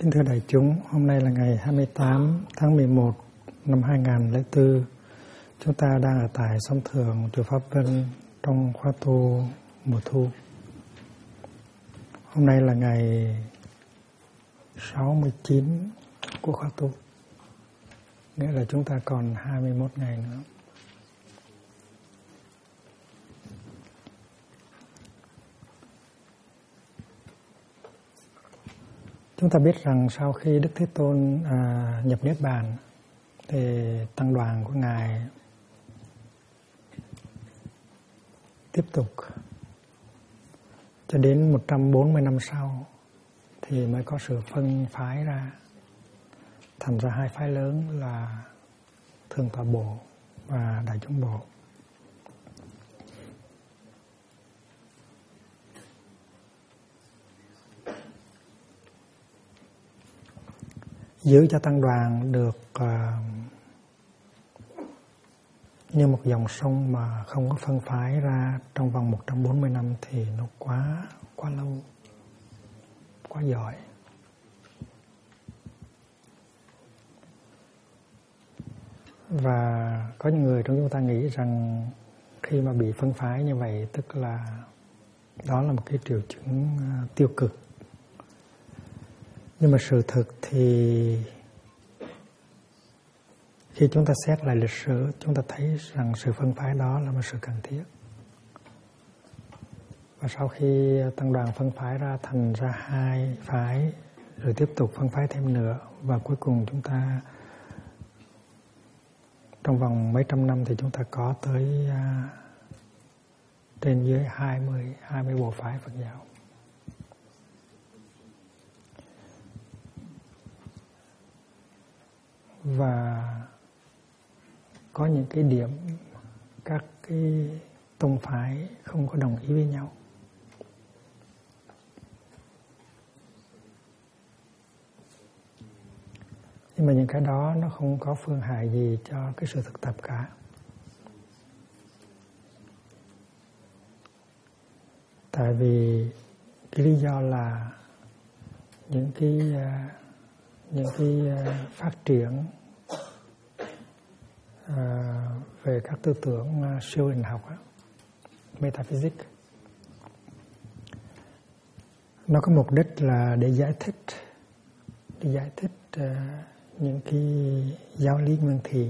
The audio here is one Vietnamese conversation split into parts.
Kính thưa đại chúng, hôm nay là ngày 28 tháng 11 năm 2004. Chúng ta đang ở tại Sông Thường, chùa Pháp Vân trong khóa tu mùa thu. Hôm nay là ngày 69 của khóa tu, nghĩa là chúng ta còn 21 ngày nữa. Chúng ta biết rằng sau khi Đức Thế Tôn nhập Niết Bàn thì tăng đoàn của Ngài tiếp tục cho đến 140 năm sau thì mới có sự phân phái ra, thành ra hai phái lớn là Thượng Tọa Bộ và Đại Chúng Bộ. Giữ cho tăng đoàn được như một dòng sông mà không có phân phái ra trong vòng 140 năm thì nó quá lâu, quá giỏi. Và có những người trong chúng ta nghĩ rằng khi mà bị phân phái như vậy tức là đó là một cái triệu chứng tiêu cực. Nhưng mà sự thực thì khi chúng ta xét lại lịch sử, chúng ta thấy rằng sự phân phái đó là một sự cần thiết. Và sau khi tăng đoàn phân phái ra thành ra hai phái, rồi tiếp tục phân phái thêm nữa, và cuối cùng chúng ta trong vòng mấy trăm năm thì chúng ta có tới trên dưới 20 bộ phái Phật giáo. Và có những cái điểm các cái tông phái không có đồng ý với nhau. Nhưng mà những cái đó nó không có phương hại gì cho cái sự thực tập cả. Tại vì cái lý do là những cái phát triển về các tư tưởng siêu hình học, metaphysics, nó có mục đích là để giải thích những cái giáo lý nguyên thủy,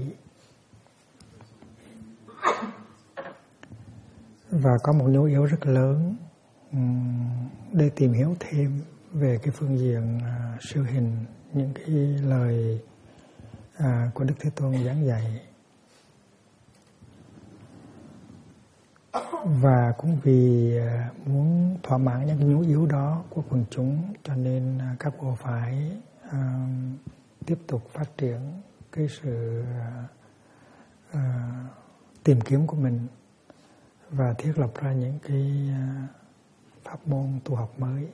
và có một nhu yếu rất lớn để tìm hiểu thêm về cái phương diện siêu hình, những cái lời của Đức Thế Tôn giảng dạy. Và cũng vì muốn thỏa mãn những nhu yếu đó của quần chúng, cho nên các bộ phái tiếp tục phát triển cái sự tìm kiếm của mình và thiết lập ra những cái pháp môn tu học mới.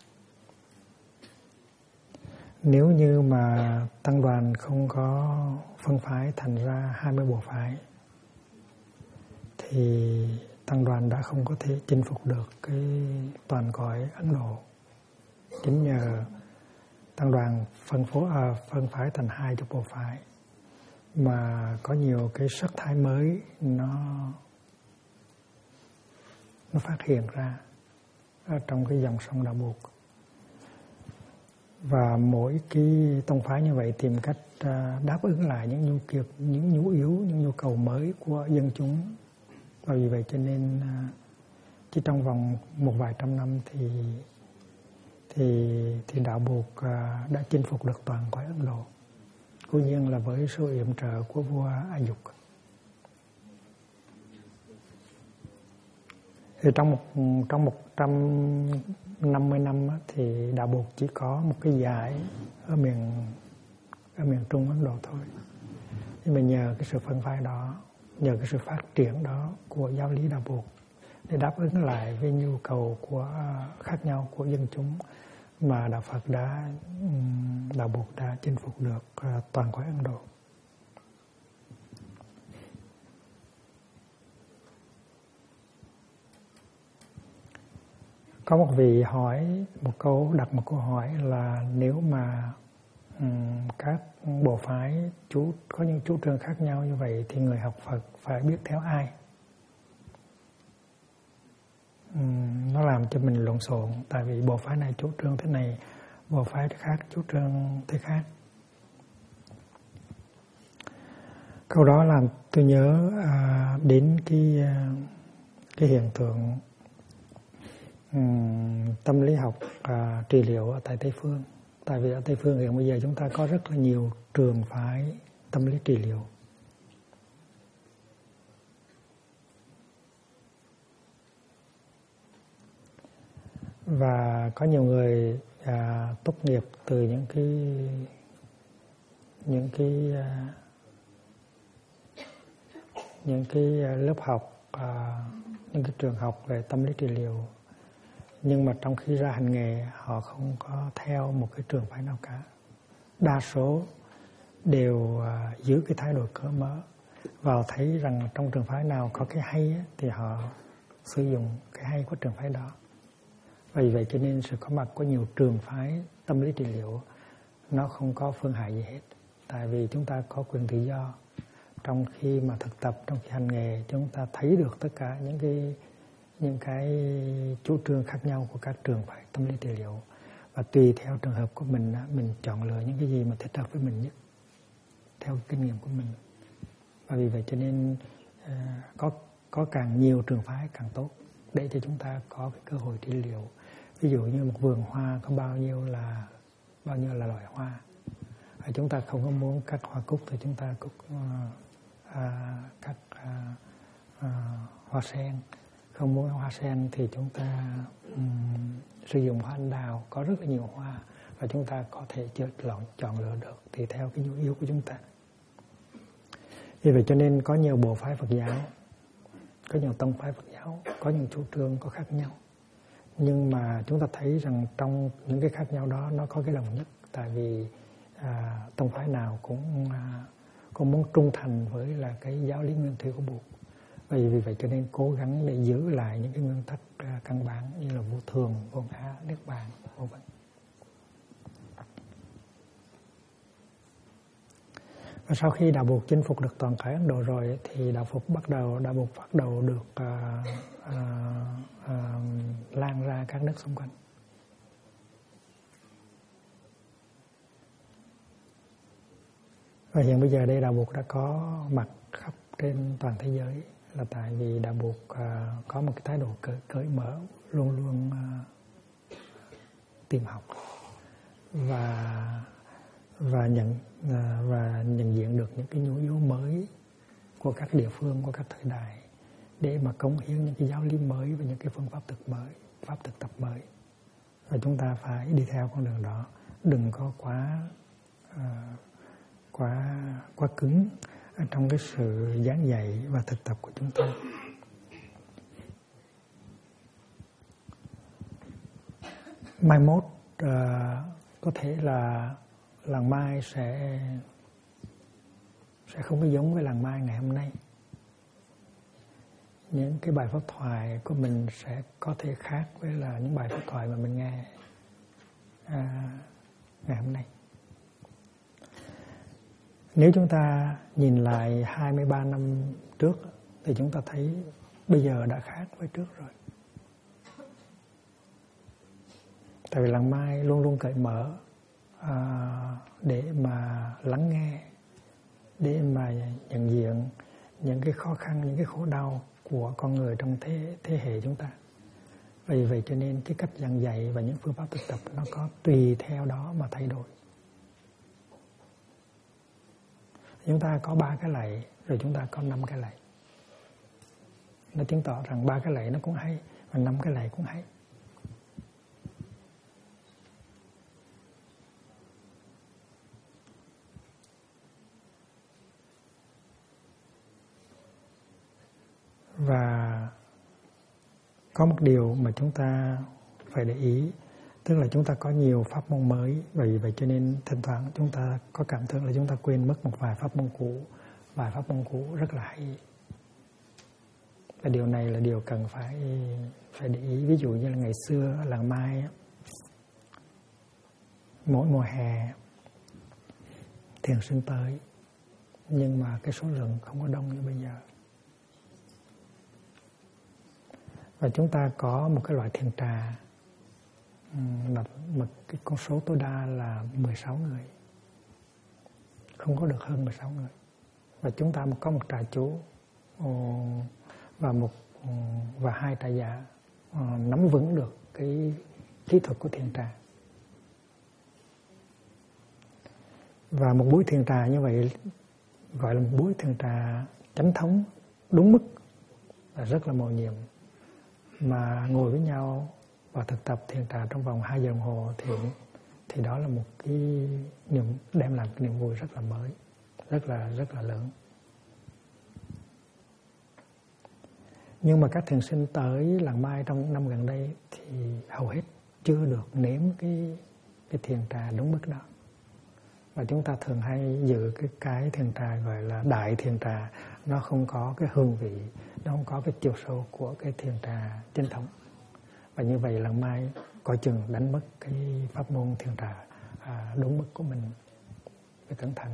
Nếu như mà tăng đoàn không có phân phái thành ra 20 bộ phái thì tăng đoàn đã không có thể chinh phục được cái toàn cõi Ấn Độ. Chính nhờ tăng đoàn phân phái thành 20 bộ phái mà có nhiều cái sắc thái mới nó phát hiện ra ở trong cái dòng sông Đạo Buộc. Và mỗi cái tông phái như vậy tìm cách đáp ứng lại những nhu yếu, những nhu cầu mới của dân chúng. Và vì vậy cho nên chỉ trong vòng một vài trăm năm thì Đạo Buộc đã chinh phục được toàn cõi Ấn Độ. Cố nhiên là với sự yểm trợ của vua A Dục. Thì trong 150 năm thì Đạo Buộc chỉ có một cái giải ở miền Trung Ấn Độ thôi. Nhưng mà nhờ cái sự phân phái đó, nhờ cái sự phát triển đó của giáo lý Đạo Buộc để đáp ứng lại với nhu cầu khác nhau của dân chúng mà Đạo Buộc đã chinh phục được toàn cõi Ấn Độ. Có một vị hỏi đặt một câu hỏi là nếu mà các bộ phái có những chủ trương khác nhau như vậy thì người học Phật phải biết theo ai? Nó làm cho mình lộn xộn, tại vì bộ phái này chủ trương thế này, bộ phái khác chủ trương thế khác. Câu đó làm tôi nhớ đến cái hiện tượng tâm lý học trị liệu ở tại Tây Phương. Tại vì ở Tây Phương hiện bây giờ chúng ta có rất là nhiều trường phái tâm lý trị liệu. Và có nhiều người tốt nghiệp từ những cái lớp học, những cái trường học về tâm lý trị liệu, nhưng mà trong khi ra hành nghề họ không có theo một cái trường phái nào cả. Đa số đều giữ cái thái độ cởi mở, vào thấy rằng trong trường phái nào có cái hay thì họ sử dụng cái hay của trường phái đó. Vì vậy cho nên sự có mặt của nhiều trường phái tâm lý trị liệu nó không có phương hại gì hết. Tại vì chúng ta có quyền tự do. Trong khi mà thực tập, trong khi hành nghề, chúng ta thấy được tất cả những cái chủ trương khác nhau của các trường phái tâm lý trị liệu. Và tùy theo trường hợp của mình chọn lựa những cái gì mà thích hợp với mình nhất, theo kinh nghiệm của mình. Và vì vậy cho nên có càng nhiều trường phái càng tốt, để cho chúng ta có cái cơ hội trị liệu. Ví dụ như một vườn hoa có bao nhiêu là loài hoa. Chúng ta không có muốn cắt hoa cúc thì chúng ta cắt hoa sen. Không muốn hoa sen thì chúng ta sử dụng hoa anh đào. Có rất là nhiều hoa và chúng ta có thể chọn lựa được tùy theo cái nhu yếu của chúng ta. Vì vậy cho nên có nhiều bộ phái Phật giáo, có nhiều tông phái Phật giáo, có những chủ trương có khác nhau. Nhưng mà chúng ta thấy rằng trong những cái khác nhau đó nó có cái đồng nhất. Tại vì tông phái nào cũng muốn trung thành với là cái giáo lý nguyên thủy của Bụt. Vì vậy cho nên cố gắng để giữ lại những cái nguyên tắc căn bản như là vô thường, vô ngã, niết bàn, vô vân. Và sau khi đạo Bụt chinh phục được toàn thể Ấn Độ rồi thì đạo Bụt bắt đầu được lan ra các nước xung quanh. Và hiện bây giờ đây đạo Bụt đã có mặt khắp trên toàn thế giới, là tại vì đạo Bụt có một cái thái độ cởi mở, luôn luôn tìm học và nhận diện được những cái nhu yếu mới của các địa phương, của các thời đại, để mà cống hiến những cái giáo lý mới và những cái phương pháp thực tập mới. Và chúng ta phải đi theo con đường đó, đừng có quá cứng trong cái sự giảng dạy và thực tập của chúng ta. Mai mốt có thể là làng Mai sẽ không có giống với làng Mai ngày hôm nay. Những cái bài pháp thoại của mình sẽ có thể khác với là những bài pháp thoại mà mình nghe ngày hôm nay. Nếu chúng ta nhìn lại 23 năm trước thì chúng ta thấy bây giờ đã khác với trước rồi. Tại vì làng Mai luôn luôn cởi mở để mà lắng nghe, để mà nhận diện những cái khó khăn, những cái khổ đau của con người trong thế hệ chúng ta. Vì vậy cho nên cái cách giảng dạy và những phương pháp thực tập nó có tùy theo đó mà thay đổi. Chúng ta có 3 cái lạy, rồi chúng ta có 5 cái lạy. Nó chứng tỏ rằng 3 cái lạy nó cũng hay, và 5 cái lạy cũng hay. Và có một điều mà chúng ta phải để ý, tức là chúng ta có nhiều pháp môn mới, vì vậy cho nên thỉnh thoảng chúng ta có cảm tưởng là chúng ta quên mất một vài pháp môn cũ. Vài pháp môn cũ rất là hay, Và điều này là điều cần phải để ý. Ví dụ như là ngày xưa ở làng Mai, mỗi mùa hè thiền sinh tới, nhưng mà cái số lượng không có đông như bây giờ. Và chúng ta có một cái loại thiền trà mà cái con số tối đa là 16 người, không có được hơn 16 người. Và chúng ta có một trà chú và 2 trà giả nắm vững được cái kỹ thuật của thiền trà. Và một buổi thiền trà như vậy gọi là một buổi thiền trà chánh thống đúng mức và rất là mầu nhiệm. Mà ngồi với nhau và thực tập thiền trà trong vòng 2 giờ đồng hồ thì đó là một cái đem lại cái niềm vui rất là mới, rất là lớn. Nhưng mà các thiền sinh tới làng Mai trong những năm gần đây thì hầu hết chưa được nếm cái thiền trà đúng mức đó. Và chúng ta thường hay giữ cái thiền trà gọi là đại thiền trà, nó không có cái hương vị, nó không có cái chiều sâu của cái thiền trà chính thống. Và như vậy làng Mai coi chừng đánh mất cái pháp môn thiền trà đúng mức của mình. Phải cẩn thận.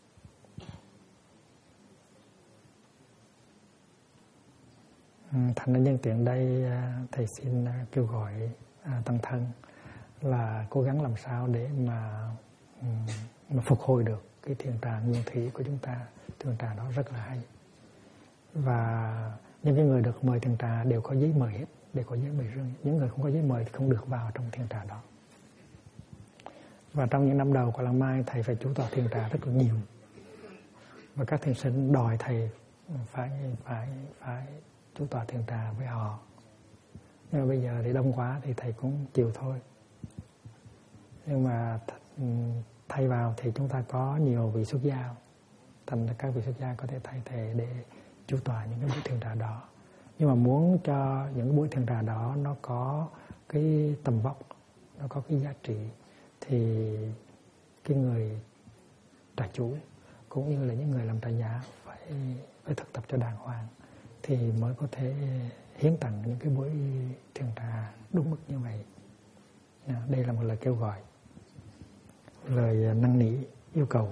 Thành ra nhân tiện đây thầy xin kêu gọi tăng thân là cố gắng làm sao để mà phục hồi được cái thiền trà nguyên thủy của chúng ta. Thiền trà đó rất là hay. Và những cái người được mời thiền trà đều có giấy mời hết, đều có giấy mời riêng. Những người không có giấy mời thì không được vào trong thiền trà đó. Và trong những năm đầu của làng Mai, thầy phải chủ tọa thiền trà rất là nhiều. Và các thiền sinh đòi thầy phải chủ tọa thiền trà với họ. Nhưng mà bây giờ thì đông quá thì thầy cũng chịu thôi. Nhưng mà thay vào thì chúng ta có nhiều vị xuất gia, thành ra các vị xuất gia có thể thay thế để chủ tọa những cái buổi thiền trà đó. Nhưng mà muốn cho những buổi thiền trà đó nó có cái tầm vóc, nó có cái giá trị, thì cái người trà chủ cũng như là những người làm trà giả phải thực tập cho đàng hoàng thì mới có thể hiến tặng những cái buổi thiền trà đúng mức như vậy. Đây là một lời kêu gọi, lời năn nỉ, yêu cầu.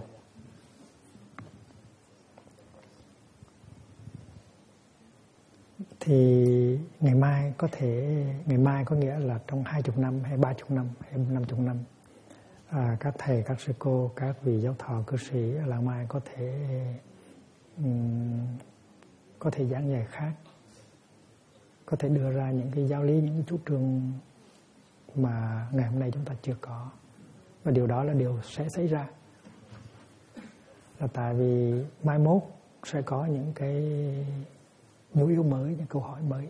Thì ngày mai có nghĩa là trong 20 năm hay 30 năm hay 50 năm, các thầy, các sư cô, các vị giáo thọ, cư sĩ ở làng Mai có thể giảng dạy khác, có thể đưa ra những cái giáo lý, những cái chủ trương mà ngày hôm nay chúng ta chưa có. Và điều đó là điều sẽ xảy ra, là tại vì mai mốt sẽ có những cái nhu yếu mới, những câu hỏi mới.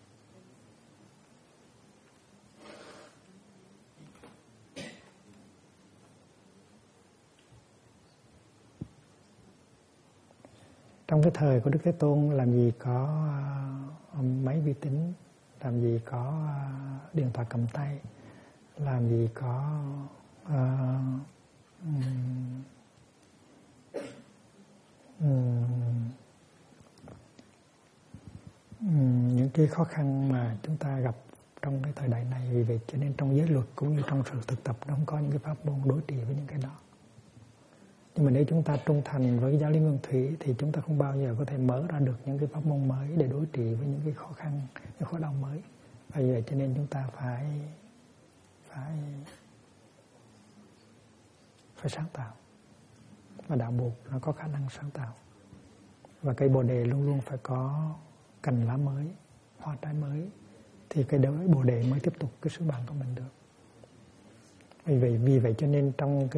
Trong cái thời của Đức Thế Tôn làm gì có máy vi tính, làm gì có điện thoại cầm tay, làm gì có những cái khó khăn mà chúng ta gặp trong cái thời đại này. Vì vậy cho nên trong giới luật cũng như trong sự thực tập nó không có những cái pháp môn đối trị với những cái đó. Nhưng mà nếu chúng ta trung thành với giáo lý nguyên thủy thì chúng ta không bao giờ có thể mở ra được những cái pháp môn mới để đối trị với những cái khó khăn, những khó đau mới. Vì vậy cho nên chúng ta phải sáng tạo. Và đạo Bụt nó có khả năng sáng tạo. Và cây bồ đề luôn luôn phải có cành lá mới, hoa trái mới, thì cây bồ đề mới tiếp tục cái sứ mạng của mình được. Vì vậy cho nên trong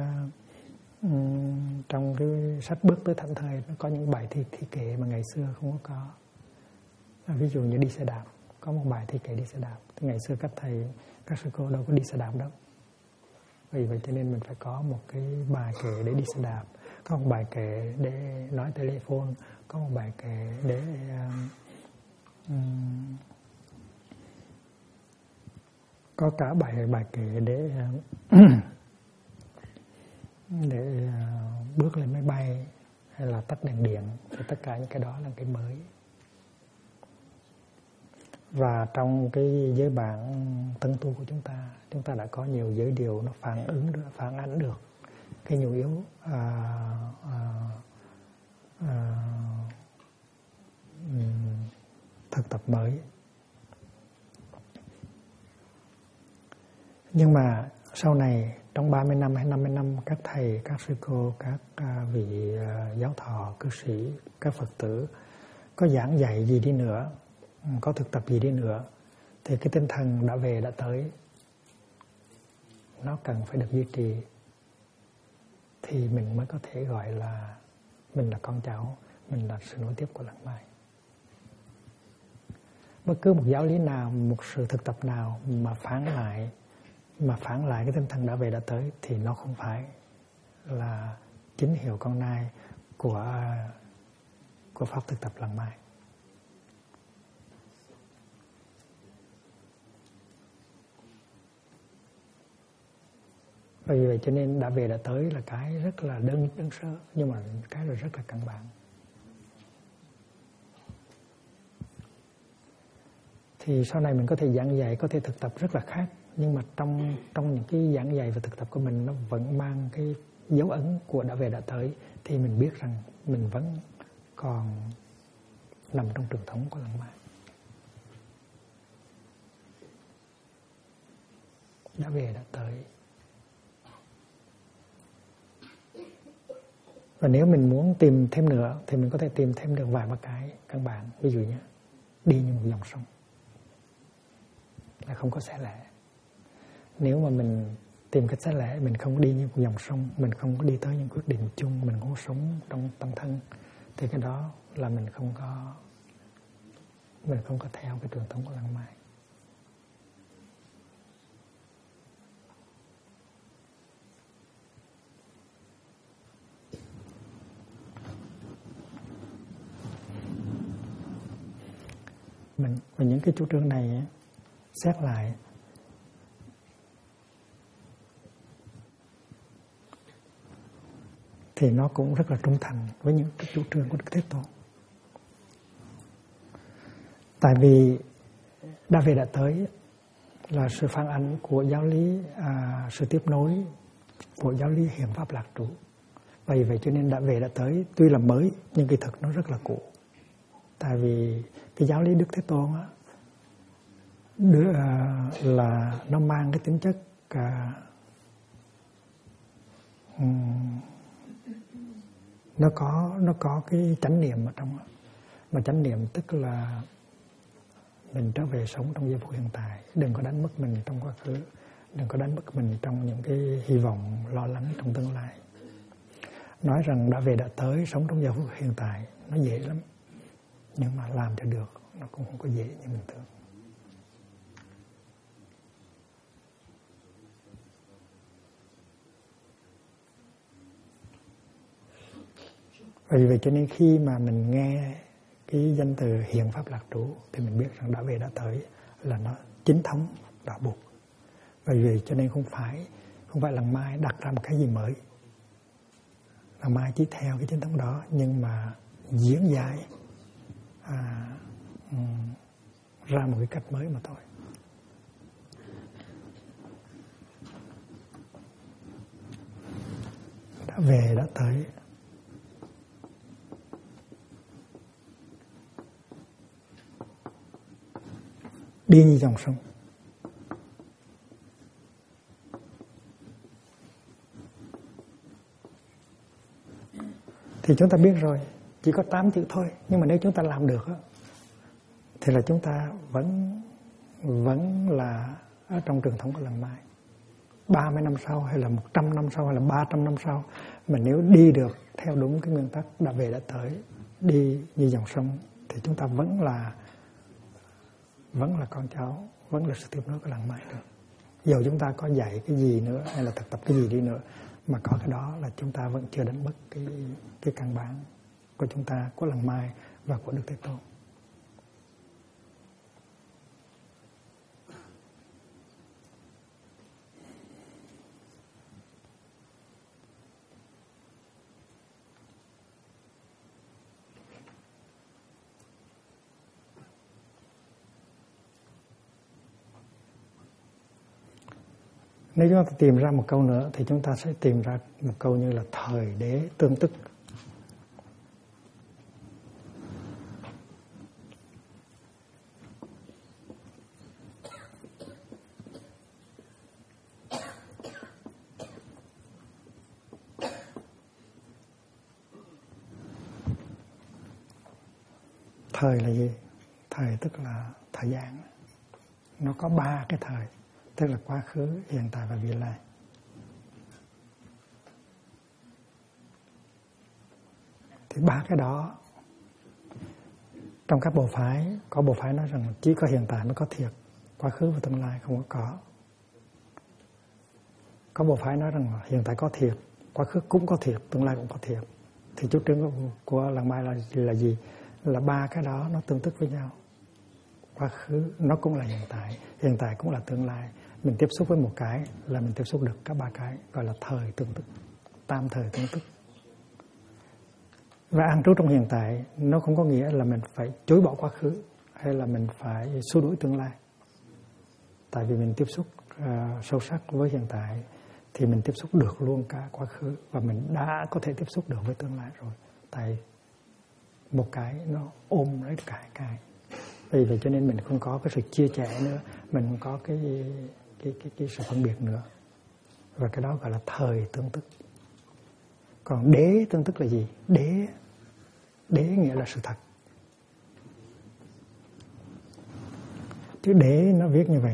cái sách Bước tới Thảnh Thơi nó có những bài thi kệ mà ngày xưa không có. Ví dụ như đi xe đạp, có một bài thi kệ đi xe đạp. Thì ngày xưa các thầy, các sư cô đâu có đi xe đạp đâu. Vì vậy cho nên mình phải có một cái bài kệ để đi xe đạp, có một bài kệ để nói telephone, có một bài kệ để có cả bài kệ để bước lên máy bay hay là tắt đèn điện. Thì tất cả những cái đó là cái mới. Và trong cái giới bản tân tu của chúng ta đã có nhiều giới điều nó phản ánh được cái nhu yếu thực tập mới. Nhưng mà sau này trong 30 năm hay 50 năm, các thầy, các sư cô, các vị giáo thọ, cư sĩ, các Phật tử có giảng dạy gì đi nữa, có thực tập gì đi nữa, thì cái tinh thần đã về đã tới nó cần phải được duy trì, thì mình mới có thể gọi là mình là con cháu, mình là sự nối tiếp của Lăng Mai. Bất cứ một giáo lý nào, một sự thực tập nào mà phản lại cái tinh thần đã về đã tới thì nó không phải là chính hiệu con nai của pháp thực tập Lăng Mai. Vì vậy cho nên đã về đã tới là cái rất là đơn sơ, nhưng mà cái là rất là căn bản. Thì sau này mình có thể giảng dạy, có thể thực tập rất là khác, nhưng mà trong những cái giảng dạy và thực tập của mình nó vẫn mang cái dấu ấn của đã về đã tới, thì mình biết rằng mình vẫn còn nằm trong truyền thống của Lăng Mai. Đã về đã tới. Và nếu mình muốn tìm thêm nữa thì mình có thể tìm thêm được vài ba cái căn bản. Ví dụ như đi như một dòng sông, là không có xẻ lẻ. Nếu mà mình tìm cách xẻ lẻ, mình không đi như một dòng sông, mình không có đi tới những quyết định chung, mình không có sống trong tâm thân, thì cái đó là mình không có theo cái truyền thống của Lăng Mai. Và những cái chủ trương này xét lại thì nó cũng rất là trung thành với những cái chủ trương của Đức Thế Tôn. Tại vì đã về đã tới là sự phản ánh của giáo lý, sự tiếp nối của giáo lý hiền pháp lạc trú. Vì vậy cho nên đã về đã tới tuy là mới nhưng kỳ thực nó rất là cũ. Tại vì cái giáo lý Đức Thế Tôn á, là nó mang cái tính chất nó có cái chánh niệm ở trong đó. Mà chánh niệm tức là mình trở về sống trong giây phút hiện tại, đừng có đánh mất mình trong quá khứ, đừng có đánh mất mình trong những cái hy vọng lo lắng trong tương lai. Nói rằng đã về đã tới, sống trong giây phút hiện tại nó dễ lắm, nhưng mà làm cho được nó cũng không có dễ như mình tưởng. Vì vậy cho nên khi mà mình nghe cái danh từ hiện pháp lạc trú thì mình biết rằng đã về đã tới là nó chính thống đạo buộc. Vì vậy cho nên không phải Lăng Mai đặt ra một cái gì mới. Lăng Mai chỉ theo cái chính thống đó, nhưng mà diễn giải ra một cái cách mới mà thôi. Đã về đã tới. Đi như dòng sông. Thì chúng ta biết rồi, chỉ có 8 chữ thôi, nhưng mà nếu chúng ta làm được thì là chúng ta vẫn là ở trong truyền thống của Lăng Mai. 30 năm sau hay là 100 năm sau hay là 300 năm sau, mà nếu đi được theo đúng cái nguyên tắc đã về đã tới, đi như dòng sông, thì chúng ta vẫn là con cháu, vẫn là sự tiếp nối của Lăng Mai được. Dù chúng ta có dạy cái gì nữa hay là thực tập cái gì đi nữa, mà có cái đó là chúng ta vẫn chưa đánh mất cái căn bản của chúng ta, của Lăng Mai và của Đức Thế Tôn. Nếu chúng ta tìm ra một câu nữa thì chúng ta sẽ tìm ra một câu như là thời đế tương tức. Thời là gì? Thời tức là thời gian. Nó có 3 cái thời, tức là quá khứ, hiện tại và vị lai. Thì 3 cái đó trong các bộ phái, có bộ phái nói rằng chỉ có hiện tại mới có thiệt, quá khứ và tương lai không có. Có bộ phái nói rằng hiện tại có thiệt, quá khứ cũng có thiệt, tương lai cũng có thiệt. Thì chủ trương của Làng Mai là gì? Là 3 cái đó nó tương tức với nhau. Quá khứ nó cũng là hiện tại cũng là tương lai. Mình tiếp xúc với một cái là mình tiếp xúc được cả 3 cái, gọi là thời tương tức, tam thời tương tức. Và an trú trong hiện tại nó không có nghĩa là mình phải chối bỏ quá khứ hay là mình phải xua đuổi tương lai. Tại vì mình tiếp xúc sâu sắc với hiện tại thì mình tiếp xúc được luôn cả quá khứ và mình đã có thể tiếp xúc được với tương lai rồi. Tại một cái nó ôm lấy cả cái. Vì vậy cho nên mình không có cái sự chia sẻ nữa, mình không có cái sự phân biệt nữa. Và cái đó gọi là thời tương tức. Còn đế tương tức là gì? Đế nghĩa là sự thật. Chữ đế nó viết như vậy.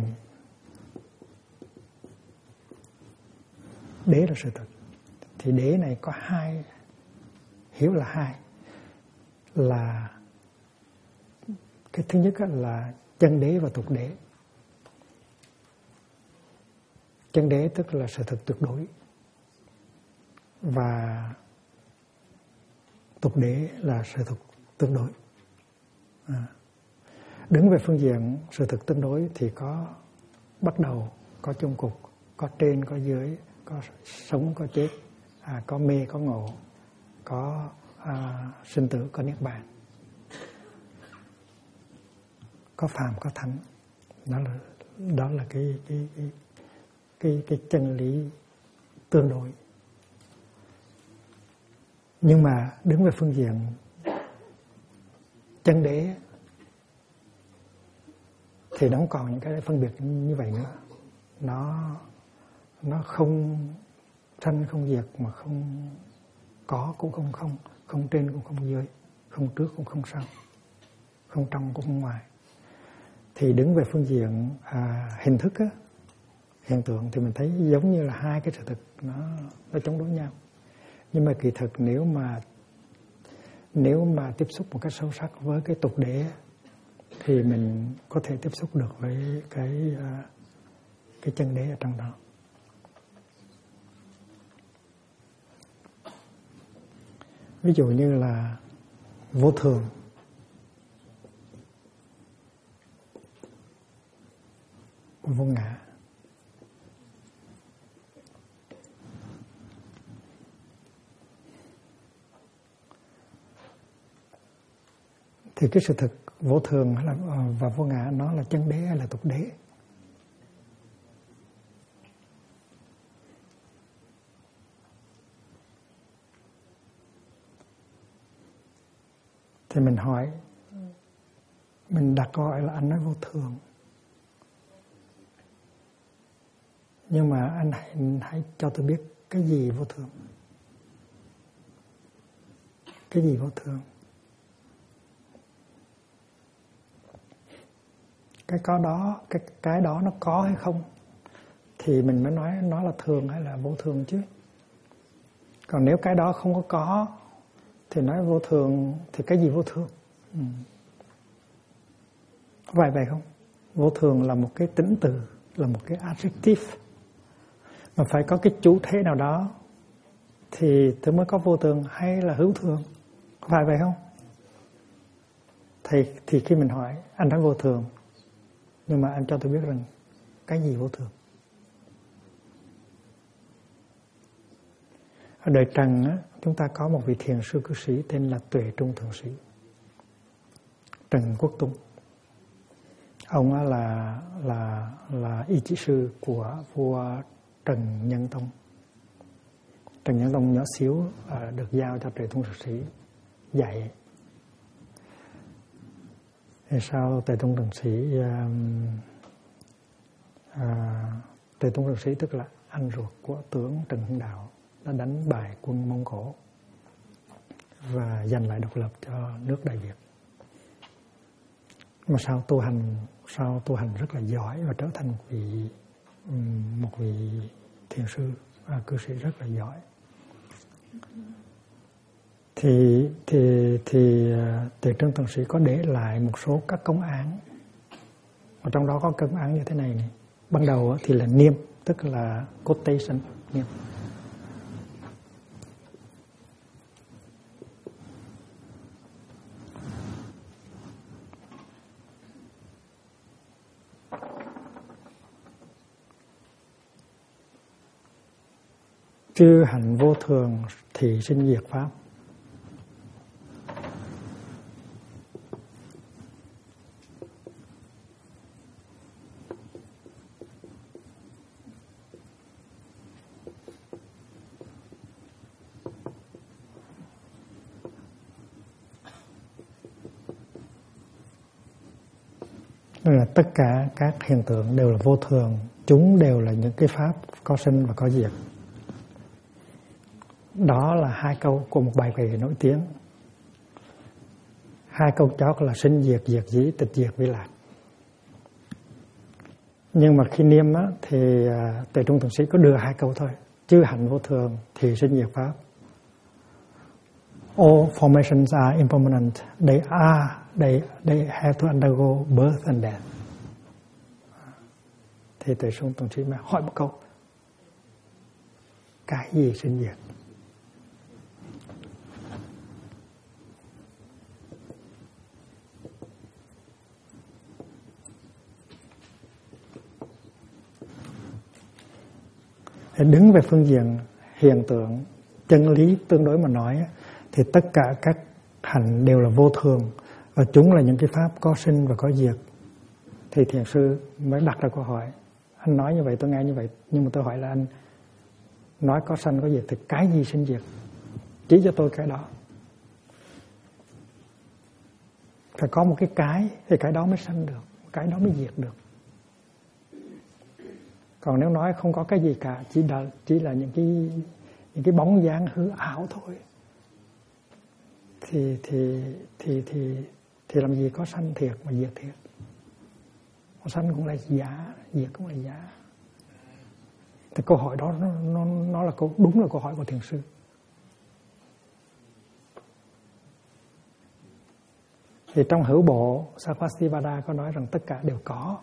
Đế là sự thật. Thì đế này có 2, hiểu là 2. Là cái thứ nhất là chân đế và tục đế. Chân đế tức là sự thật tuyệt đối. Và tục đế là sự thật tương đối. Đứng về phương diện sự thật tương đối thì có bắt đầu, có chung cục, có trên, có dưới, có sống, có chết, có mê, có ngộ, có sinh tử, có niết bàn, có phàm, có thánh. Đó là cái chân lý tương đối. Nhưng mà đứng về phương diện chân đế thì nó không còn những cái phân biệt như vậy nữa. Nó không sanh không diệt, mà không có cũng không, không trên cũng không dưới, không trước cũng không sau, không trong cũng không ngoài. Thì đứng về phương diện hình thức á, hiện tượng thì mình thấy giống như là 2 cái sự thực nó chống đối nhau. Nhưng mà kỳ thực nếu mà tiếp xúc một cách sâu sắc với cái tục đế thì mình có thể tiếp xúc được với cái chân đế ở trong đó. Ví dụ như là vô thường, vô ngã. Thì cái sự thực vô thường và vô ngã nó là chân đế hay là tục đế? Thì mình hỏi, mình đặt câu hỏi là anh nói vô thường. Nhưng mà anh hãy cho tôi biết cái gì vô thường. Cái gì vô thường? Cái đó nó có hay không thì mình mới nói nó là thường hay là vô thường chứ. Còn nếu cái đó không có thì nói vô thường thì cái gì vô thường? Có vậy không? Vô thường là một cái tính từ, là một cái adjective, mà phải có cái chủ thể nào đó thì mới có vô thường hay là hữu thường. Có phải vậy không? Thì khi mình hỏi anh nói vô thường, nhưng mà anh cho tôi biết rằng cái gì vô thường. Ở đời Trần á, chúng ta có một vị thiền sư cư sĩ tên là Tuệ Trung Thượng Sĩ, Trần Quốc Tung. Ông á là y chỉ sư của vua Trần Nhân Tông. Trần Nhân Tông nhỏ xíu được giao cho Tề Tông Thực Sĩ dạy. Thì sau Tề Tông Thực Sĩ Tề Tông Thực Sĩ tức là anh ruột của tướng Trần Hưng Đạo đã đánh bại quân Mông Cổ và giành lại độc lập cho nước Đại Việt. Mà sau tu hành rất là giỏi và trở thành một vị thiền sư cư sĩ rất là giỏi. Thì Tề Trân Tần Sĩ có để lại một số các công án, và trong đó có công án như thế này. Ban đầu thì là niêm, tức là quotation, niêm. Chư hạnh vô thường thì sinh diệt pháp. Là tất cả các hiện tượng đều là vô thường, chúng đều là những cái pháp có sinh và có diệt. Đó là hai câu của một bài kệ nổi tiếng. Hai câu chót là sinh diệt, diệt dĩ, tịch diệt vi lạc. Nhưng mà khi niêm á, thì Tề Trung Thượng Sĩ có đưa hai câu thôi. Chư hạnh vô thường thì sinh diệt pháp. All formations are impermanent. They have to undergo birth and death. Thì Tề Trung Thượng Sĩ mới hỏi một câu: cái gì sinh diệt? Đứng về phương diện hiện tượng, chân lý tương đối mà nói, thì tất cả các hạnh đều là vô thường và chúng là những cái pháp có sinh và có diệt. Thì thiền sư mới đặt ra câu hỏi: anh nói như vậy tôi nghe như vậy, nhưng mà tôi hỏi là anh nói có sanh có diệt thì cái gì sinh diệt? Chỉ cho tôi cái đó. Phải có một cái thì cái đó mới sanh được, cái đó mới diệt được. Còn nếu nói không có cái gì cả, chỉ là những cái bóng dáng hư ảo thôi, thì làm gì có sanh thiệt mà diệt thiệt. Sanh cũng là giả, diệt cũng là giả. Thì câu hỏi đó nó là đúng là câu hỏi của thiền sư. Thì trong hữu bộ Sarvastivada có nói rằng tất cả đều có.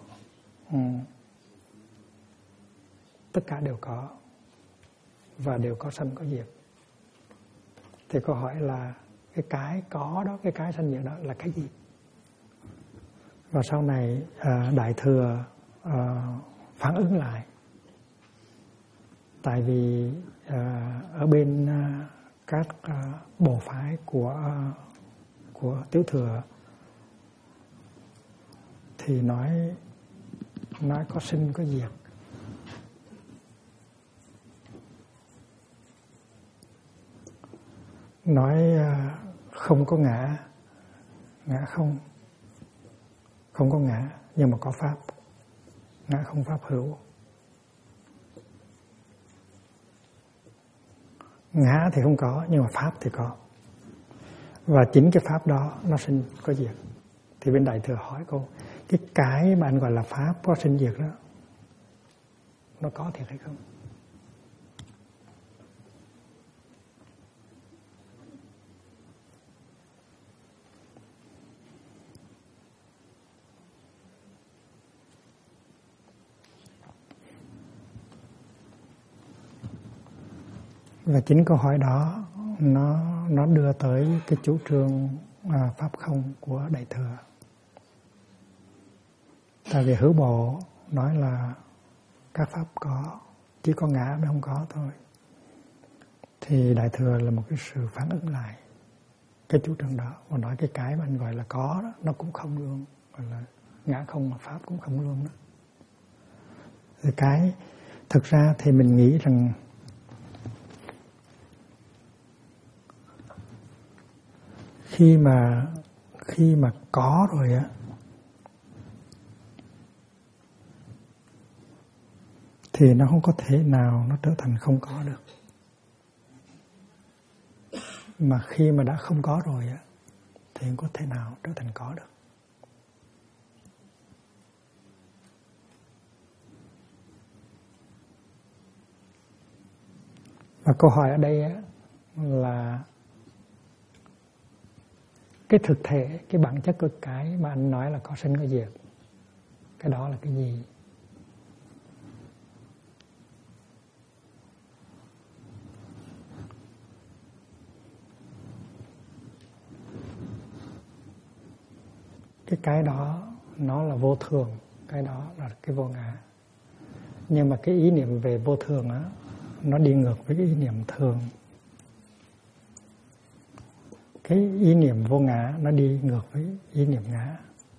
Tất cả đều có và đều có sanh có diệt. Thì câu hỏi là cái có đó, cái sanh diệt đó là cái gì? Và sau này Đại Thừa phản ứng lại. Tại vì ở bên các bộ phái của Tiểu Thừa thì nói có sinh có diệt. Nói không có ngã không có ngã, nhưng mà có pháp, ngã không pháp hữu. Ngã thì không có, nhưng mà pháp thì có. Và chính cái pháp đó nó sinh có diệt. Thì bên Đại Thừa hỏi câu: cái mà anh gọi là pháp có sinh diệt đó, nó có thiệt hay không? Và chính câu hỏi đó nó đưa tới cái chủ trương pháp không của Đại Thừa. Tại vì hữu bộ nói là các pháp có, chỉ có ngã mới không có thôi. Thì Đại Thừa là một cái sự phản ứng lại cái chủ trương đó và nói cái mà anh gọi là có đó, nó cũng không luôn, gọi là ngã không mà pháp cũng không luôn đó. Thực ra thì mình nghĩ rằng khi mà có rồi á thì nó không có thể nào nó trở thành không có được. Mà khi mà đã không có rồi á thì không có thể nào trở thành có được. Và câu hỏi ở đây á là cái thực thể, cái bản chất của cái mà anh nói là có sinh có diệt, cái đó là cái gì? Cái đó nó là vô thường, cái đó là cái vô ngã. Nhưng mà cái ý niệm về vô thường á, nó đi ngược với cái ý niệm thường. Cái ý niệm vô ngã nó đi ngược với ý niệm ngã.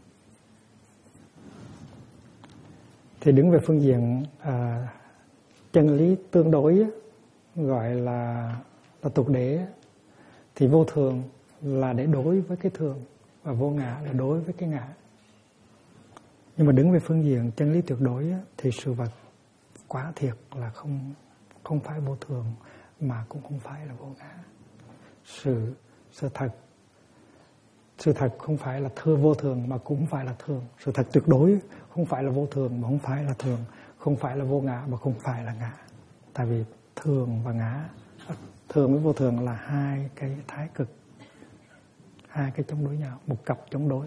Thì đứng về phương diện chân lý tương đối, gọi là tục đế, thì vô thường là để đối với cái thường, và vô ngã là đối với cái ngã. Nhưng mà đứng về phương diện chân lý tuyệt đối thì sự vật quả thiệt là không phải vô thường, mà cũng không phải là vô ngã. Sự thật không phải là vô thường mà cũng không phải là thường. Sự thật tuyệt đối không phải là vô thường mà không phải là thường, không phải là vô ngã mà không phải là ngã. Tại vì thường và ngã, thường với vô thường là hai cái thái cực, hai cái chống đối nhau, một cặp chống đối.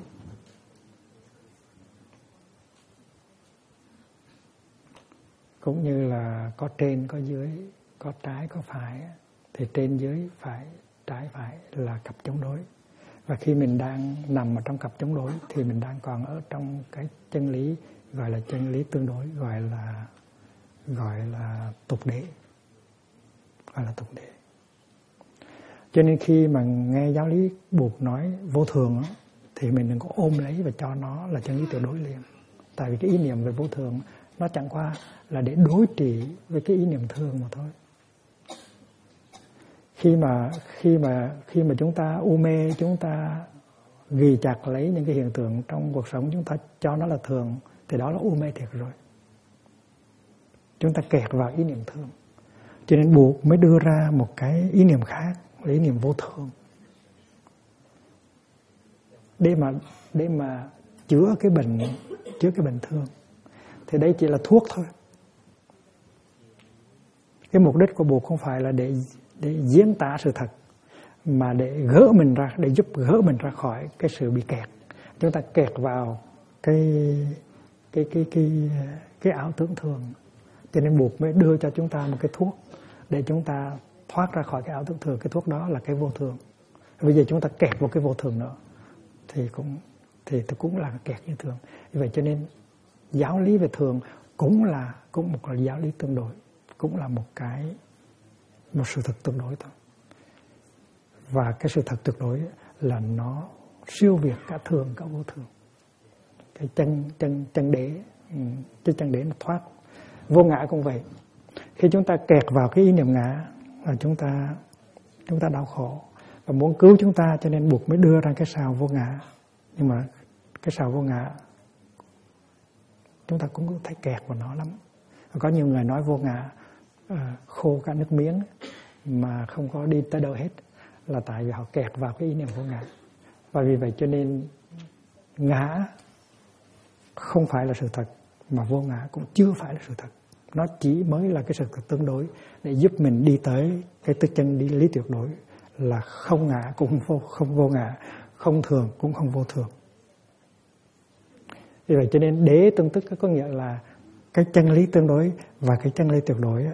Cũng như là có trên có dưới, có trái có phải, thì trên dưới phải, trái phải là cặp chống đối. Và khi mình đang nằm ở trong cặp chống đối thì mình đang còn ở trong cái chân lý gọi là chân lý tương đối, gọi là tục đế, Cho nên khi mà nghe giáo lý buộc nói vô thường đó, thì mình đừng có ôm lấy và cho nó là chân lý tuyệt đối liền. Tại vì cái ý niệm về vô thường nó chẳng qua là để đối trị với cái ý niệm thường mà thôi. Khi mà chúng ta u mê, chúng ta ghi chặt lấy những cái hiện tượng trong cuộc sống, chúng ta cho nó là thường, thì đó là u mê thiệt rồi. Chúng ta kẹt vào ý niệm thường. Cho nên buộc mới đưa ra một cái ý niệm khác, là ý niệm vô thường, để mà chữa cái bệnh thương. Thì đây chỉ là thuốc thôi. Cái mục đích của buộc không phải là để diễn tả sự thật, mà để gỡ mình ra, để giúp gỡ mình ra khỏi cái sự bị kẹt. Chúng ta kẹt vào cái ảo tưởng thường. Cho nên buộc mới đưa cho chúng ta một cái thuốc để chúng ta thoát ra khỏi cái ảo tưởng thường. Cái thuốc đó là cái vô thường. Bây giờ chúng ta kẹt vào cái vô thường nữa thì cũng là kẹt như thường. Vì vậy cho nên giáo lý về thường cũng một là giáo lý tương đối, cũng là một sự thật tương đối thôi. Và cái sự thật tuyệt đối là nó siêu việt cả thường cả vô thường. Cái chân đế, cái chân đế nó thoát. Vô ngã cũng vậy. Khi chúng ta kẹt vào cái ý niệm ngã là chúng ta đau khổ và muốn cứu chúng ta, cho nên buộc mới đưa ra cái sào vô ngã. Nhưng mà cái sào vô ngã chúng ta cũng thấy kẹt vào nó lắm. Có nhiều người nói vô ngã khô cả nước miếng mà không có đi tới đâu hết, là tại vì họ kẹt vào cái ý niệm vô ngã. Và vì vậy cho nên ngã không phải là sự thật, mà vô ngã cũng chưa phải là sự thật. Nó chỉ mới là cái sự thật tương đối để giúp mình đi tới cái chân lý tuyệt đối, là không ngã cũng không vô ngã, không thường cũng không vô thường. Vì vậy cho nên đế tương tức có nghĩa là cái chân lý tương đối và cái chân lý tuyệt đối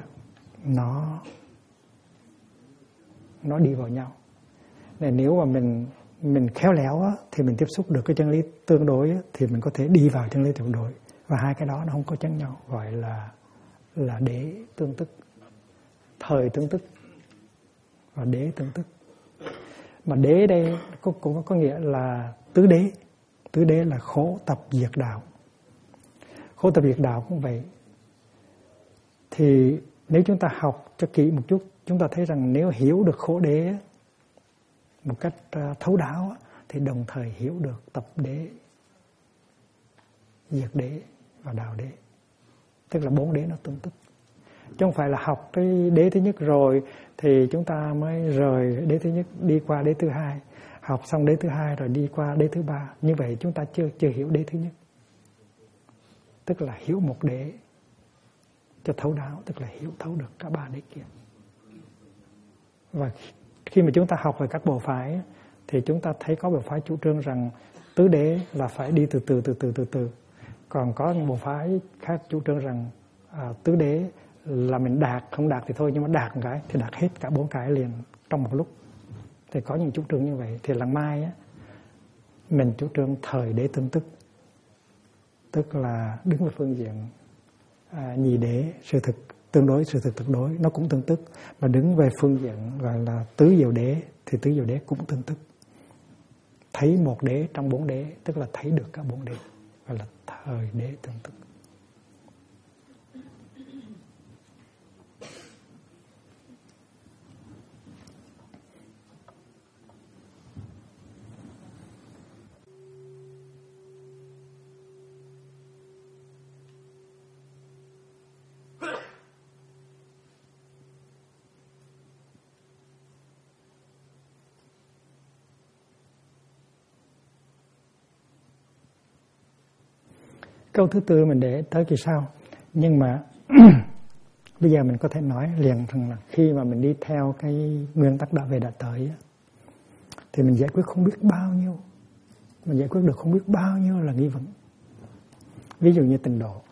nó đi vào nhau. Nên nếu mà mình khéo léo thì mình tiếp xúc được cái chân lý tương đối thì mình có thể đi vào chân lý tuyệt đối. Và hai cái đó nó không có chắn nhau, gọi là đế tương tức, thời tương tức và đế tương tức. Mà đế đây cũng có nghĩa là tứ đế. Tứ đế là khổ tập diệt đạo. Khổ tập diệt đạo cũng vậy. Thì nếu chúng ta học cho kỹ một chút, chúng ta thấy rằng nếu hiểu được khổ đế một cách thấu đáo thì đồng thời hiểu được tập đế, diệt đế và đạo đế. Tức là 4 đế nó tương tức. Chứ không phải là học cái đế thứ nhất rồi thì chúng ta mới rời đế thứ nhất đi qua đế thứ hai, học xong đế thứ hai rồi đi qua đế thứ ba. Như vậy chúng ta chưa hiểu đế thứ nhất. Tức là hiểu một đế cho thấu đáo, tức là hiểu thấu được cả 3 đế kia. Và khi mà chúng ta học về các bộ phái thì chúng ta thấy có bộ phái chủ trương rằng tứ đế là phải đi từ từ. Còn có những bộ phái khác chủ trương rằng tứ đế là mình đạt, không đạt thì thôi, nhưng mà đạt một cái thì đạt hết cả 4 cái liền trong một lúc. Thì có những chủ trương như vậy. Thì Làng Mai mình chủ trương thời đế tương tức, tức là đứng về phương diện nhị đế, sự thực tương đối, sự thực tuyệt đối nó cũng tương tức. Mà đứng về phương diện gọi là tứ diệu đế thì tứ diệu đế cũng tương tức. Thấy một đế trong 4 đế, tức là thấy được cả 4 đế, gọi là thời đế tương tức. Câu thứ tư mình để tới kỳ sau. Nhưng mà bây giờ mình có thể nói liền rằng là khi mà mình đi theo cái nguyên tắc đã về đã tới thì mình giải quyết không biết bao nhiêu, mình giải quyết được không biết bao nhiêu là nghi vấn. Ví dụ như tịnh độ.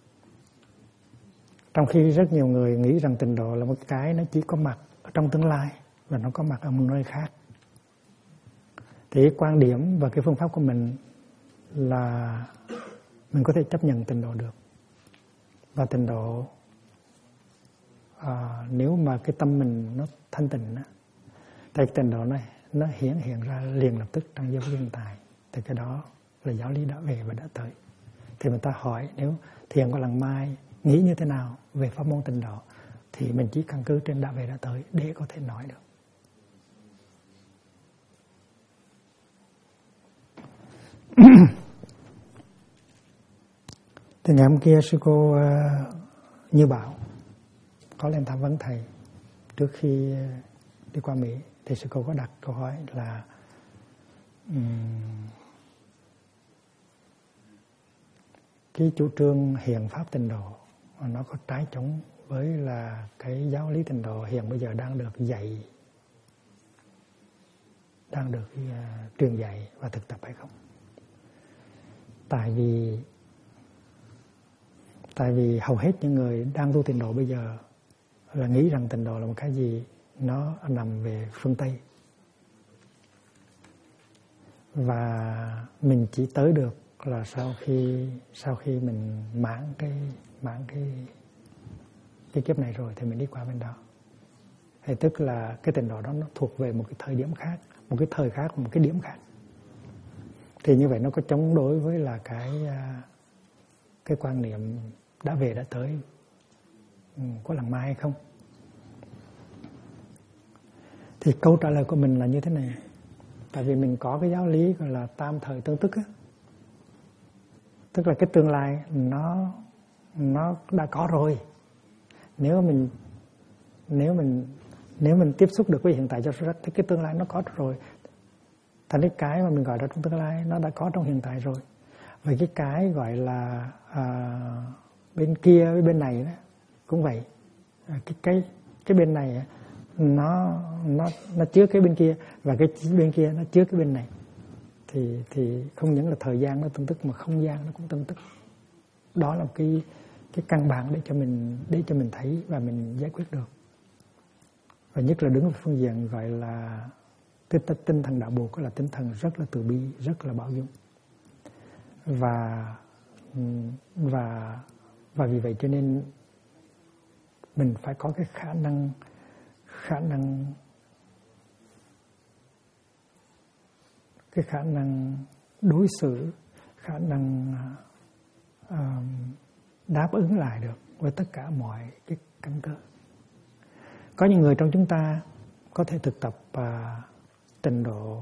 Trong khi rất nhiều người nghĩ rằng tịnh độ là một cái nó chỉ có mặt ở trong tương lai và nó có mặt ở một nơi khác. Thì cái quan điểm và cái phương pháp của mình là mình có thể chấp nhận tịnh độ được. Và tịnh độ nếu mà cái tâm mình nó thanh tịnh thì tịnh độ này nó hiện ra liền lập tức trong giây phút hiện tại. Thì cái đó là giáo lý đã về và đã tới. Thì người ta hỏi nếu thiền của Làng Mai nghĩ như thế nào về pháp môn tịnh độ thì mình chỉ căn cứ trên đã về đã tới để có thể nói được. Thì ngày hôm kia sư cô Như Bảo có lên tham vấn thầy trước khi đi qua Mỹ. Thì sư cô có đặt câu hỏi là cái chủ trương hiện pháp tịnh độ nó có trái chống với là cái giáo lý tịnh độ hiện bây giờ đang được dạy, đang được truyền dạy và thực tập hay không? Tại vì hầu hết những người đang tu tịnh độ bây giờ là nghĩ rằng tịnh độ là một cái gì nó nằm về phương Tây. Và mình chỉ tới được là sau khi mình mãn cái kiếp này rồi thì mình đi qua bên đó. Thì tức là cái tịnh độ đó nó thuộc về một cái thời điểm khác, một cái thời khác, một cái điểm khác. Thì như vậy nó có chống đối với là cái quan niệm đã về đã tới của Làng Mai hay không? Thì câu trả lời của mình là như thế này. Tại vì mình có cái giáo lý gọi là tam thời tương tức á. Tức là cái tương lai nó đã có rồi. Nếu mình tiếp xúc được với hiện tại cho rất thì cái tương lai nó có rồi. Thành cái mà mình gọi là trong tương lai nó đã có trong hiện tại rồi. Vậy cái gọi là bên kia với bên này đó cũng vậy. Cái bên này nó chứa cái bên kia và cái bên kia nó chứa cái bên này. Thì không những là thời gian nó tương tức mà không gian nó cũng tương tức. Đó là cái căn bản để cho mình thấy và mình giải quyết được. Và nhất là đứng ở phương diện gọi là tinh thần đạo Bụt là tinh thần rất là từ bi, rất là bảo dung. Và vì vậy cho nên mình phải có cái khả năng đối xử, khả năng đáp ứng lại được với tất cả mọi cái căn cơ. Có những người trong chúng ta có thể thực tập trình độ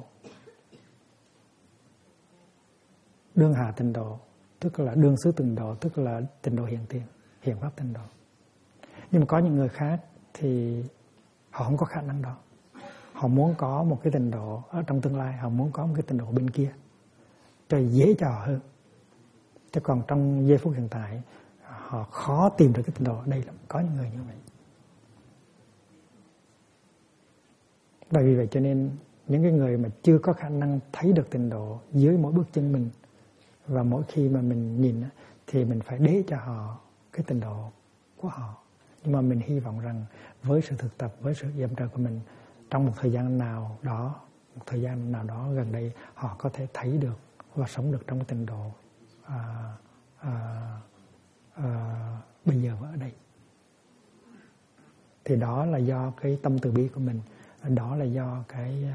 đương hạ tịnh độ, tức là đương xứ tịnh độ, tức là tịnh độ hiện tiền, hiện pháp tịnh độ. Nhưng mà có những người khác thì họ không có khả năng đó. Họ muốn có một cái tịnh độ ở trong tương lai, họ muốn có một cái tịnh độ bên kia cho dễ cho họ hơn. Chứ còn trong giây phút hiện tại họ khó tìm được cái tịnh độ. Đây là có những người như vậy. Và vì vậy cho nên những cái người mà chưa có khả năng thấy được tịnh độ dưới mỗi bước chân mình, và mỗi khi mà mình nhìn thì mình phải để cho họ cái tịnh độ của họ. Nhưng mà mình hy vọng rằng với sự thực tập, với sự yểm trợ của mình, trong một thời gian nào đó gần đây, họ có thể thấy được và sống được trong tịnh độ bây giờ và ở đây. Thì đó là do cái tâm từ bi của mình, đó là do cái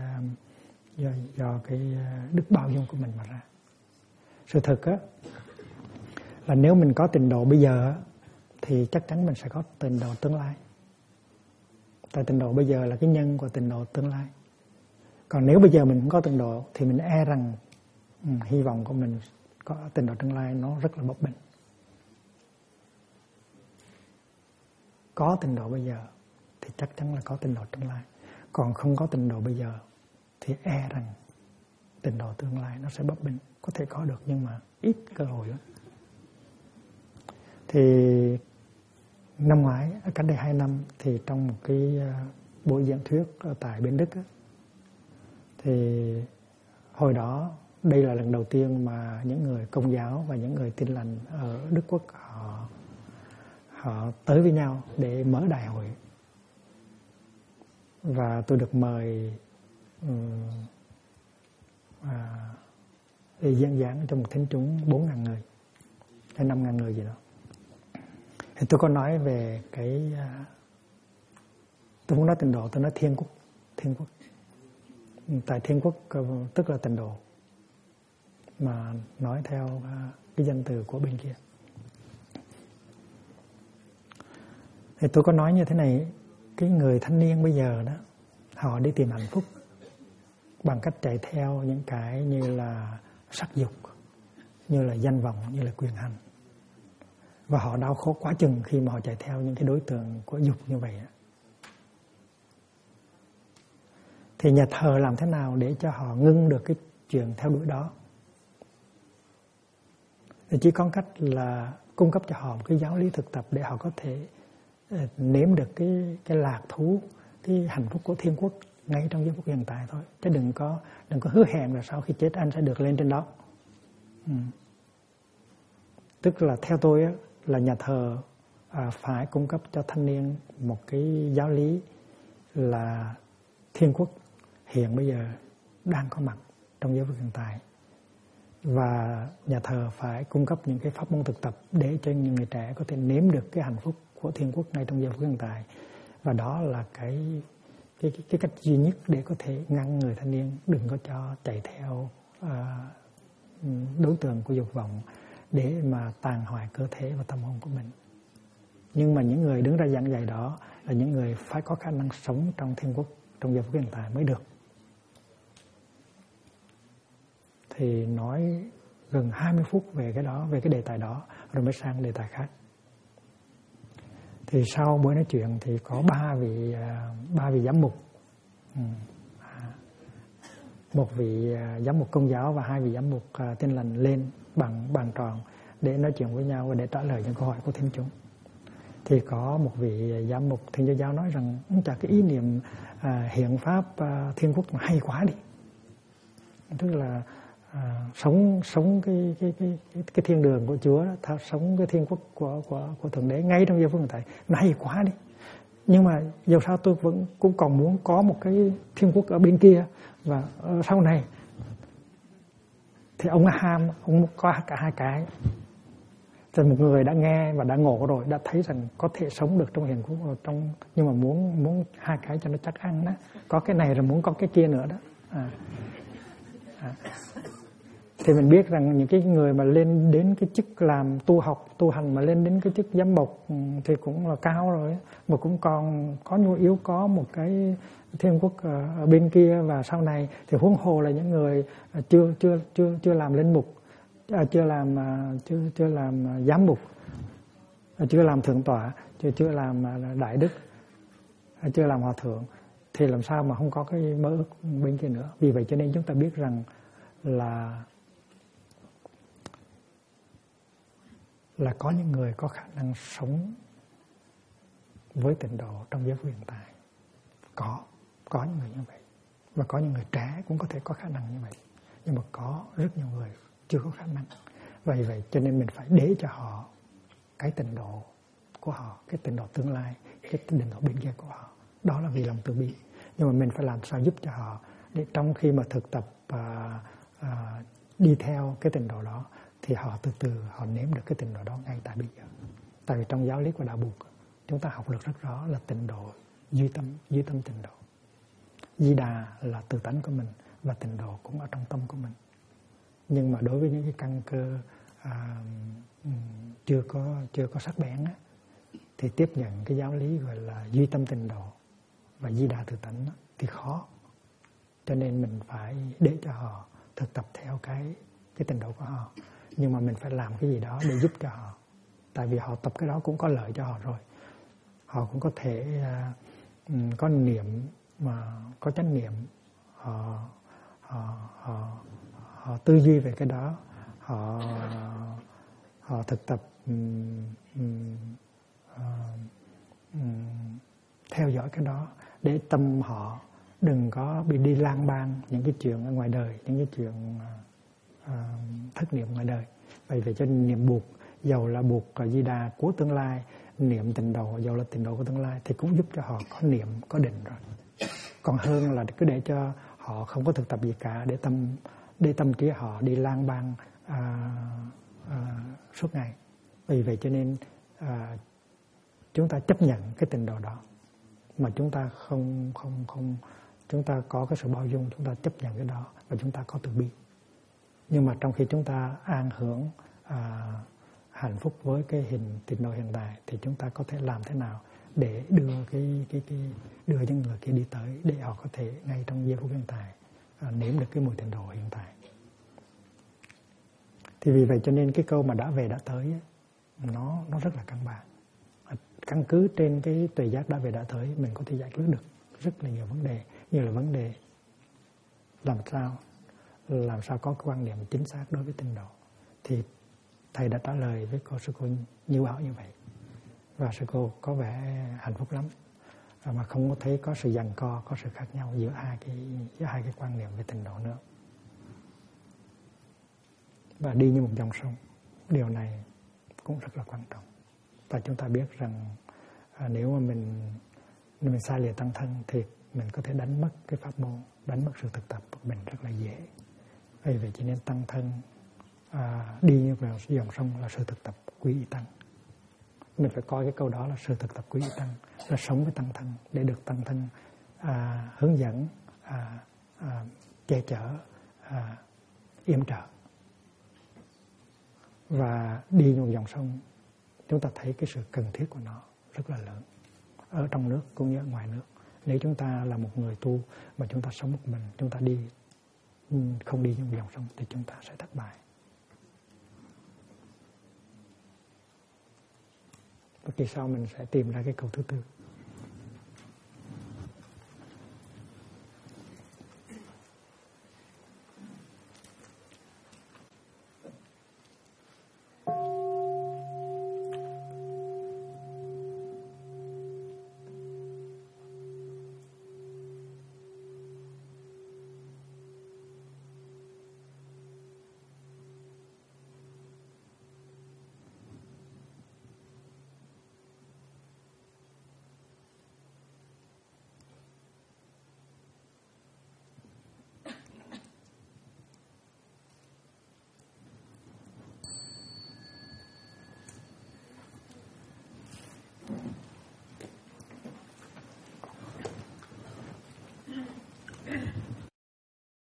đức bao dung của mình mà ra. Sự thực á là nếu mình có tịnh độ bây giờ thì chắc chắn mình sẽ có tịnh độ tương lai. Tại tịnh độ bây giờ là cái nhân của tịnh độ tương lai. Còn nếu bây giờ mình không có tịnh độ thì mình e rằng hy vọng của mình có tịnh độ tương lai nó rất là bấp bênh. Có tịnh độ bây giờ thì chắc chắn là có tịnh độ tương lai. Còn không có tịnh độ bây giờ thì e rằng tịnh độ tương lai nó sẽ bấp bênh. Có thể có được nhưng mà ít cơ hội lắm. Thì năm ngoái, cách đây 2 năm, thì trong một cái buổi giảng thuyết ở tại bên Đức á, thì hồi đó đây là lần đầu tiên mà những người Công giáo và những người Tin lành ở Đức Quốc họ tới với nhau để mở đại hội. Và tôi được mời để diễn giảng trong một thính chúng 4.000 người hay 5.000 người gì đó. Thì tôi có nói về cái tôi muốn nói tịnh độ, tôi nói thiên quốc. Tại thiên quốc tức là tịnh độ, mà nói theo cái danh từ của bên kia. Thì tôi có nói như thế này, cái người thanh niên bây giờ đó, họ đi tìm hạnh phúc bằng cách chạy theo những cái như là sắc dục, như là danh vọng, như là quyền hành. Và họ đau khổ quá chừng khi mà họ chạy theo những cái đối tượng của dục như vậy. Thì nhà thờ làm thế nào để cho họ ngưng được cái chuyện theo đuổi đó? Thì chỉ có cách là cung cấp cho họ một cái giáo lý thực tập để họ có thể nếm được cái lạc thú, cái hạnh phúc của thiên quốc ngay trong giây phút hiện tại thôi. Chứ đừng có hứa hẹn là sau khi chết anh sẽ được lên trên đó. Tức là theo tôi á, là nhà thờ phải cung cấp cho thanh niên một cái giáo lý là thiên quốc hiện bây giờ đang có mặt trong giây phút hiện tại. Và nhà thờ phải cung cấp những cái pháp môn thực tập để cho những người trẻ có thể nếm được cái hạnh phúc của thiên quốc ngay trong giây phút hiện tại. Và đó là cái cách duy nhất để có thể ngăn người thanh niên đừng có cho chạy theo đối tượng của dục vọng để mà tàn hoại cơ thể và tâm hồn của mình. Nhưng mà những người đứng ra giảng dạy đó là những người phải có khả năng sống trong thiên quốc trong giây phút hiện tại mới được. Thì nói gần 20 phút về cái đó, về cái đề tài đó, rồi mới sang đề tài khác. Thì sau buổi nói chuyện thì có ba vị giám mục, một vị giám mục Công giáo và 2 vị giám mục Tin lành lên bằng bàn tròn để nói chuyện với nhau và để trả lời những câu hỏi của thính chúng. Thì có một vị giám mục Thiên Chúa giáo nói rằng chả cái ý niệm hiện pháp thiên quốc mà hay quá đi, tức là sống cái thiên đường của Chúa đó, sống cái thiên quốc của Thượng Đế ngay trong giây phút hiện tại, nó hay quá đi. Nhưng mà dù sao tôi cũng còn muốn có một cái thiên quốc ở bên kia, và sau này thì ông ham, ông có cả hai cái. Rồi một người đã nghe và đã ngộ rồi, đã thấy rằng có thể sống được trong hiện quốc nhưng mà muốn hai cái cho nó chắc ăn đó, có cái này rồi muốn có cái kia nữa đó. Thì mình biết rằng những cái người mà lên đến cái chức làm tu học, tu hành mà lên đến cái chức giám mục thì cũng là cao rồi, mà cũng còn có nhu yếu có một cái thiên quốc ở bên kia, và sau này thì huống hồ là những người chưa làm linh mục, chưa làm giám mục, chưa làm thượng tọa, chưa làm đại đức, chưa làm hòa thượng, thì làm sao mà không có cái mơ ước bên kia nữa. Vì vậy cho nên chúng ta biết rằng là có những người có khả năng sống với tịnh độ trong giới hiện tại, có những người như vậy, và có những người trẻ cũng có thể có khả năng như vậy, nhưng mà có rất nhiều người chưa có khả năng. Vì vậy cho nên mình phải để cho họ cái tịnh độ của họ, cái tịnh độ tương lai, cái tịnh độ bên kia của họ. Đó là vì lòng từ bi. Nhưng mà mình phải làm sao giúp cho họ để trong khi mà thực tập đi theo cái tịnh độ đó, thì họ từ từ họ nếm được cái tịnh độ đó ngay tại bây giờ. Tại vì trong giáo lý của Đạo Buộc chúng ta học được rất rõ là tịnh độ duy tâm tịnh độ. Di Đà là tự tánh của mình, và tịnh độ cũng ở trong tâm của mình. Nhưng mà đối với những cái căn cơ chưa có sắc bén á, thì tiếp nhận cái giáo lý gọi là duy tâm tịnh độ và Di Đà tự tánh á, thì khó. Cho nên mình phải để cho họ thực tập theo cái tịnh độ của họ. Nhưng mà mình phải làm cái gì đó để giúp cho họ. Tại vì họ tập cái đó cũng có lợi cho họ rồi. Họ cũng có thể có niệm, mà có chánh niệm, họ tư duy về cái đó, họ thực tập theo dõi cái đó, để tâm họ đừng có bị đi lang bang những cái chuyện ở ngoài đời, những cái chuyện thất niệm ngoài đời. Vậy cho nên niệm buộc, dầu là buộc Di Đà của tương lai, niệm tịnh độ, dầu là tịnh độ của tương lai, thì cũng giúp cho họ có niệm, có định rồi. Còn hơn là cứ để cho họ không có thực tập gì cả, để tâm trí họ đi lang bang suốt ngày. Vì vậy cho nên chúng ta chấp nhận cái tịnh độ đó, mà chúng ta không chúng ta có cái sự bao dung, chúng ta chấp nhận cái đó, và chúng ta có từ bi. Nhưng mà trong khi chúng ta an hưởng hạnh phúc với cái hình tịnh độ hiện tại, thì chúng ta có thể làm thế nào để đưa đưa những người kia đi tới, để họ có thể ngay trong giây phút hiện tại nếm được cái mùi tịnh độ hiện tại. Thì vì vậy cho nên cái câu mà đã về đã tới ấy, nó rất là căn bản. Căn cứ trên cái tuệ giác đã về đã tới, mình có thể giải quyết được rất là nhiều vấn đề, như là vấn đề làm sao có cái quan niệm chính xác đối với tịnh độ. Thì thầy đã trả lời với cô sư cô Như Bảo như vậy, và sư cô có vẻ hạnh phúc lắm, mà không có thấy có sự giằng co, có sự khác nhau giữa hai cái quan niệm về tịnh độ nữa. Và đi như một dòng sông, điều này cũng rất là quan trọng. Và chúng ta biết rằng nếu mà mình xa lìa tăng thân, thì mình có thể đánh mất cái pháp môn, đánh mất sự thực tập của mình rất là dễ. Vì vậy cho nên tăng thân đi như vào dòng sông là sự thực tập quý y tăng. Mình phải coi cái câu đó là sự thực tập quý y tăng, là sống với tăng thân, để được tăng thân hướng dẫn, che chở, yểm trợ. Và đi như một dòng sông, chúng ta thấy cái sự cần thiết của nó rất là lớn, ở trong nước cũng như ở ngoài nước. Nếu chúng ta là một người tu mà chúng ta sống một mình, chúng ta không đi như một dòng sông, thì chúng ta sẽ thất bại. Và kỳ sau mình sẽ tìm ra cái câu thứ tư.